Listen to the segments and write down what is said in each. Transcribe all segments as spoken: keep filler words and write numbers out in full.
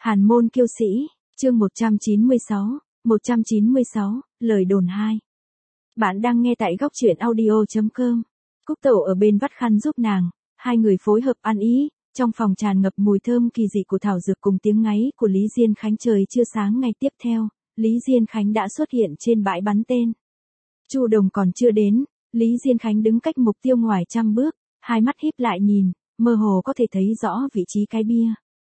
Hàn môn kiêu sĩ, chương một trăm chín mươi sáu, một trăm chín mươi sáu, lời đồn hai. Bạn đang nghe tại góc truyện audio chấm com. Cúc Tẩu ở bên vắt khăn giúp nàng, hai người phối hợp ăn ý, trong phòng tràn ngập mùi thơm kỳ dị của thảo dược cùng tiếng ngáy của Lý Diên Khánh. Trời chưa sáng ngày tiếp theo, Lý Diên Khánh đã xuất hiện trên bãi bắn tên. Chu Đồng còn chưa đến, Lý Diên Khánh đứng cách mục tiêu ngoài trăm bước, hai mắt híp lại nhìn, mơ hồ có thể thấy rõ vị trí cái bia.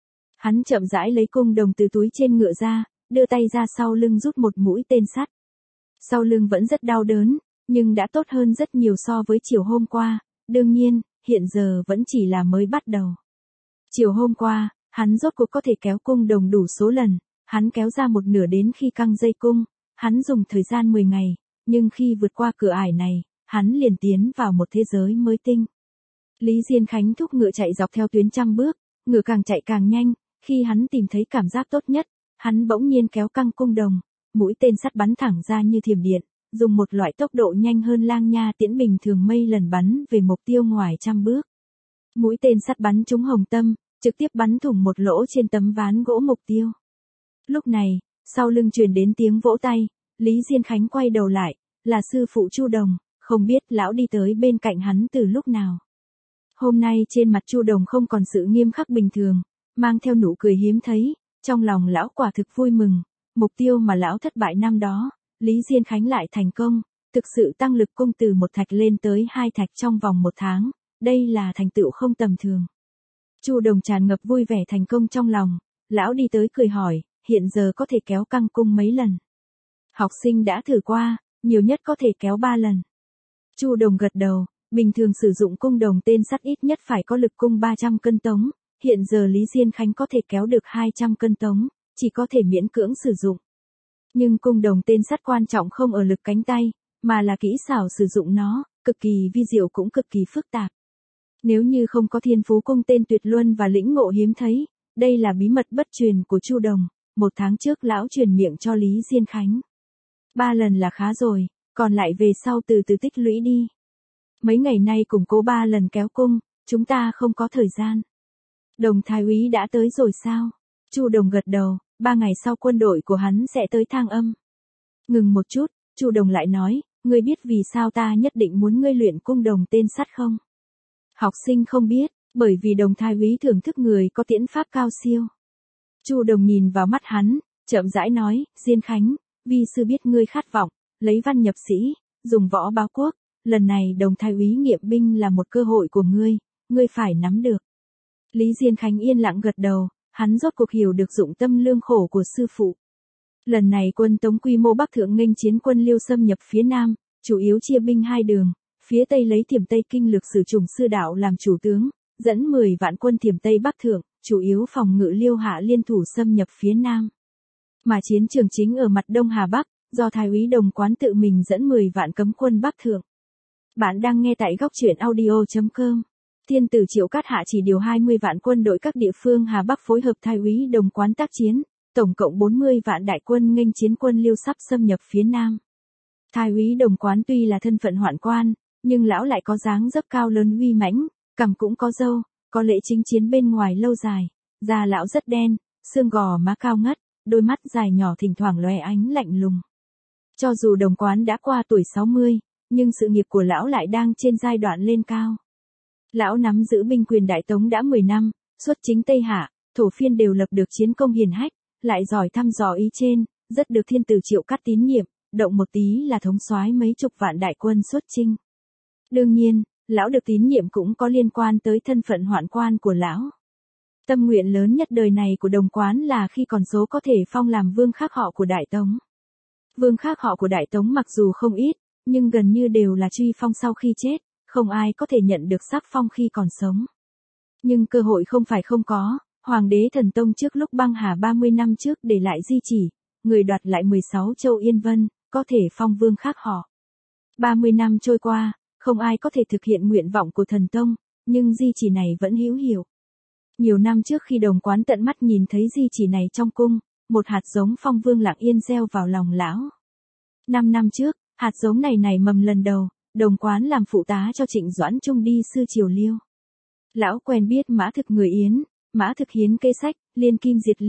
Hắn chậm rãi lấy cung đồng từ túi trên ngựa ra, đưa tay ra sau lưng rút một mũi tên sắt. Sau lưng vẫn rất đau đớn, nhưng đã tốt hơn rất nhiều so với chiều hôm qua, đương nhiên, hiện giờ vẫn chỉ là mới bắt đầu. Chiều hôm qua, hắn rốt cuộc có thể kéo cung đồng đủ số lần, hắn kéo ra một nửa đến khi căng dây cung, hắn dùng thời gian mười ngày, nhưng khi vượt qua cửa ải này, hắn liền tiến vào một thế giới mới tinh. Lý Diên Khánh thúc ngựa chạy dọc theo tuyến trăm bước, ngựa càng chạy càng nhanh, khi hắn tìm thấy cảm giác tốt nhất, hắn bỗng nhiên kéo căng cung đồng, mũi tên sắt bắn thẳng ra như thiểm điện, dùng một loại tốc độ nhanh hơn lang nha tiễn bình thường mây lần bắn về mục tiêu ngoài trăm bước. Mũi tên sắt bắn trúng hồng tâm, trực tiếp bắn thủng một lỗ trên tấm ván gỗ mục tiêu. Lúc này, sau lưng truyền đến tiếng vỗ tay, Lý Diên Khánh quay đầu lại, là sư phụ Chu Đồng, không biết lão đi tới bên cạnh hắn từ lúc nào. Hôm nay trên mặt Chu Đồng không còn sự nghiêm khắc bình thường, mang theo nụ cười hiếm thấy, trong lòng lão quả thực vui mừng, mục tiêu mà lão thất bại năm đó, Lý Diên Khánh lại thành công, thực sự tăng lực cung từ một thạch lên tới hai thạch trong vòng một tháng, đây là thành tựu không tầm thường. Chu Đồng tràn ngập vui vẻ thành công trong lòng, lão đi tới cười hỏi, hiện giờ có thể kéo căng cung mấy lần? Học sinh đã thử qua, nhiều nhất có thể kéo ba lần. Chu Đồng gật đầu, bình thường sử dụng cung đồng tên sắt ít nhất phải có lực cung ba trăm cân tống, hiện giờ Lý Diên Khánh có thể kéo được hai trăm cân tống, chỉ có thể miễn cưỡng sử dụng. Nhưng cung đồng tên sắt quan trọng không ở lực cánh tay, mà là kỹ xảo sử dụng nó, cực kỳ vi diệu cũng cực kỳ phức tạp. Nếu như không có thiên phú cung tên tuyệt luân và lĩnh ngộ hiếm thấy, đây là bí mật bất truyền của Chu Đồng, một tháng trước lão truyền miệng cho Lý Diên Khánh. Ba lần là khá rồi, còn lại về sau từ từ tích lũy đi. Mấy ngày nay củng cố ba lần kéo cung, chúng ta không có thời gian. Đồng thái úy đã tới rồi sao? Chu Đồng gật đầu, ba ngày sau quân đội của hắn sẽ tới Thang Âm. Ngừng một chút, Chu Đồng lại nói, ngươi biết vì sao ta nhất định muốn ngươi luyện cung đồng tên sắt không? Học sinh không biết, bởi vì đồng thái úy thưởng thức người có tiễn pháp cao siêu. Chu Đồng nhìn vào mắt hắn, chậm rãi nói, Diên Khánh, vi sư biết ngươi khát vọng, lấy văn nhập sĩ, dùng võ báo quốc, lần này đồng thái úy nghiệm binh là một cơ hội của ngươi, ngươi phải nắm được. Lý Diên Khánh yên lặng gật đầu, hắn rốt cuộc hiểu được dụng tâm lương khổ của sư phụ. Lần này quân Tống quy mô Bắc thượng nghênh chiến quân Liêu xâm nhập phía Nam, chủ yếu chia binh hai đường, phía Tây lấy Thiểm Tây Kinh Lược Sử Trùng sư đạo làm chủ tướng, dẫn mười vạn quân Thiểm Tây Bắc thượng, chủ yếu phòng ngự Liêu hạ liên thủ xâm nhập phía Nam. Mà chiến trường chính ở mặt Đông Hà Bắc, do Thái úy Đồng Quán tự mình dẫn mười vạn cấm quân Bắc thượng. Bạn đang nghe tại góc truyện audio chấm com. Thiên tử Triệu Cát Hạ chỉ điều hai mươi vạn quân đội các địa phương Hà Bắc phối hợp Thái úy Đồng Quán tác chiến, tổng cộng bốn mươi vạn đại quân nghênh chiến quân Liêu sắp xâm nhập phía Nam. Thái úy Đồng Quán tuy là thân phận hoạn quan, nhưng lão lại có dáng dấp cao lớn uy mãnh, cằm cũng có râu, có lễ chính chiến bên ngoài lâu dài, da lão rất đen, xương gò má cao ngất, đôi mắt dài nhỏ thỉnh thoảng lóe ánh lạnh lùng. Cho dù Đồng Quán đã qua tuổi sáu mươi, nhưng sự nghiệp của lão lại đang trên giai đoạn lên cao. Lão nắm giữ binh quyền Đại Tống đã mười năm, xuất chính Tây Hạ, thổ phiên đều lập được chiến công hiển hách, lại giỏi thăm dò ý trên, rất được thiên tử Triệu Cát tín nhiệm, động một tí là thống soái mấy chục vạn đại quân xuất chinh. Đương nhiên, lão được tín nhiệm cũng có liên quan tới thân phận hoạn quan của lão. Tâm nguyện lớn nhất đời này của Đồng Quán là khi còn số có thể phong làm vương khác họ của Đại Tống. Vương khác họ của Đại Tống mặc dù không ít, nhưng gần như đều là truy phong sau khi chết, không ai có thể nhận được sắc phong khi còn sống. Nhưng cơ hội không phải không có, Hoàng đế Thần Tông trước lúc băng hà ba mươi năm trước để lại di chỉ, người đoạt lại mười sáu châu Yên Vân, có thể phong vương khác họ. ba mươi năm trôi qua, không ai có thể thực hiện nguyện vọng của Thần Tông, nhưng di chỉ này vẫn hữu hiệu. Nhiều năm trước khi Đồng Quán tận mắt nhìn thấy di chỉ này trong cung, một hạt giống phong vương lặng yên gieo vào lòng lão. Năm năm trước, hạt giống này nảy mầm lần đầu, Đồng Quán làm phụ tá cho Trịnh Doãn Trung đi sư triều Liêu. Lão quen biết Mã Thực người Yến, Mã Thực hiến kế sách, liên kim diệt Liêu,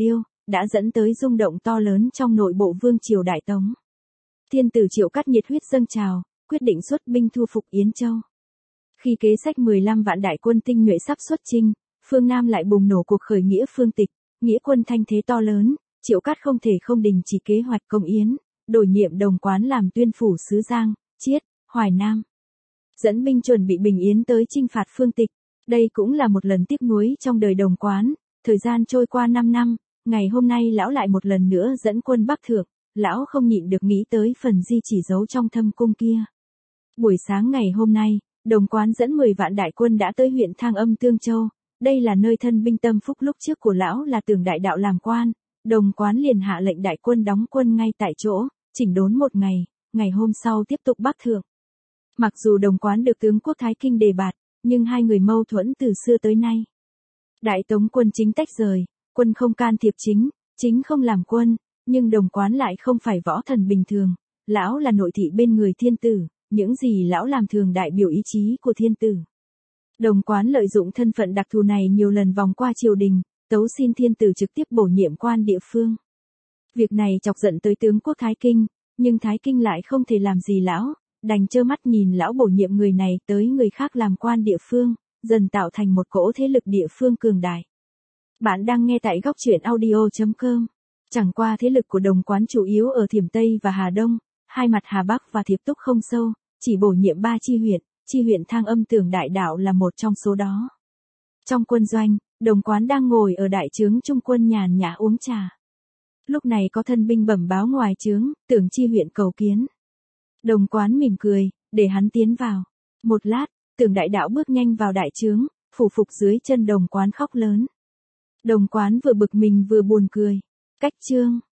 đã dẫn tới rung động to lớn trong nội bộ vương triều Đại Tống. Thiên tử Triệu Cát nhiệt huyết dâng trào, quyết định xuất binh thu phục Yến Châu. Khi kế sách mười lăm vạn đại quân tinh nhuệ sắp xuất chinh, phương Nam lại bùng nổ cuộc khởi nghĩa phương tịch, nghĩa quân thanh thế to lớn, Triệu Cát không thể không đình chỉ kế hoạch công Yến, đổi nhiệm Đồng Quán làm tuyên phủ sứ Giang, Chiết, Hoài Nam. Dẫn binh chuẩn bị bình Yến tới chinh phạt phương tịch. Đây cũng là một lần tiếc nuối trong đời Đồng Quán. Thời gian trôi qua năm năm, ngày hôm nay lão lại một lần nữa dẫn quân Bắc thượng, lão không nhịn được nghĩ tới phần di chỉ giấu trong thâm cung kia. Buổi sáng ngày hôm nay, Đồng Quán dẫn mười vạn đại quân đã tới huyện Thang Âm Tương Châu, đây là nơi thân binh tâm phúc lúc trước của lão là Tưởng đại đạo làm quan. Đồng Quán liền hạ lệnh đại quân đóng quân ngay tại chỗ, chỉnh đốn một ngày, ngày hôm sau tiếp tục Bắc thượng. Mặc dù Đồng Quán được tướng quốc Thái Kinh đề bạt, nhưng hai người mâu thuẫn từ xưa tới nay. Đại Tống quân chính tách rời, quân không can thiệp chính, chính không làm quân, nhưng Đồng Quán lại không phải võ thần bình thường, lão là nội thị bên người thiên tử, những gì lão làm thường đại biểu ý chí của thiên tử. Đồng Quán lợi dụng thân phận đặc thù này nhiều lần vòng qua triều đình, tấu xin thiên tử trực tiếp bổ nhiệm quan địa phương. Việc này chọc giận tới tướng quốc Thái Kinh, nhưng Thái Kinh lại không thể làm gì lão, đành trơ mắt nhìn lão bổ nhiệm người này tới người khác làm quan địa phương, dần tạo thành một cỗ thế lực địa phương cường đại. Bạn đang nghe tại góc truyện audio chấm com. Chẳng qua thế lực của Đồng Quán chủ yếu ở Thiểm Tây và Hà Đông, hai mặt Hà Bắc và Thiệp Túc không sâu, chỉ bổ nhiệm ba chi huyện, chi huyện Thang Âm Tưởng đại đạo là một trong số đó. Trong quân doanh, Đồng Quán đang ngồi ở đại trướng trung quân nhàn nhã uống trà. Lúc này có thân binh bẩm báo ngoài trướng, Tưởng chi huyện cầu kiến. Đồng Quán mỉm cười, để hắn tiến vào. Một lát, Tưởng đại đạo bước nhanh vào đại trướng, phủ phục dưới chân Đồng Quán khóc lớn. Đồng Quán vừa bực mình vừa buồn cười. Cách chương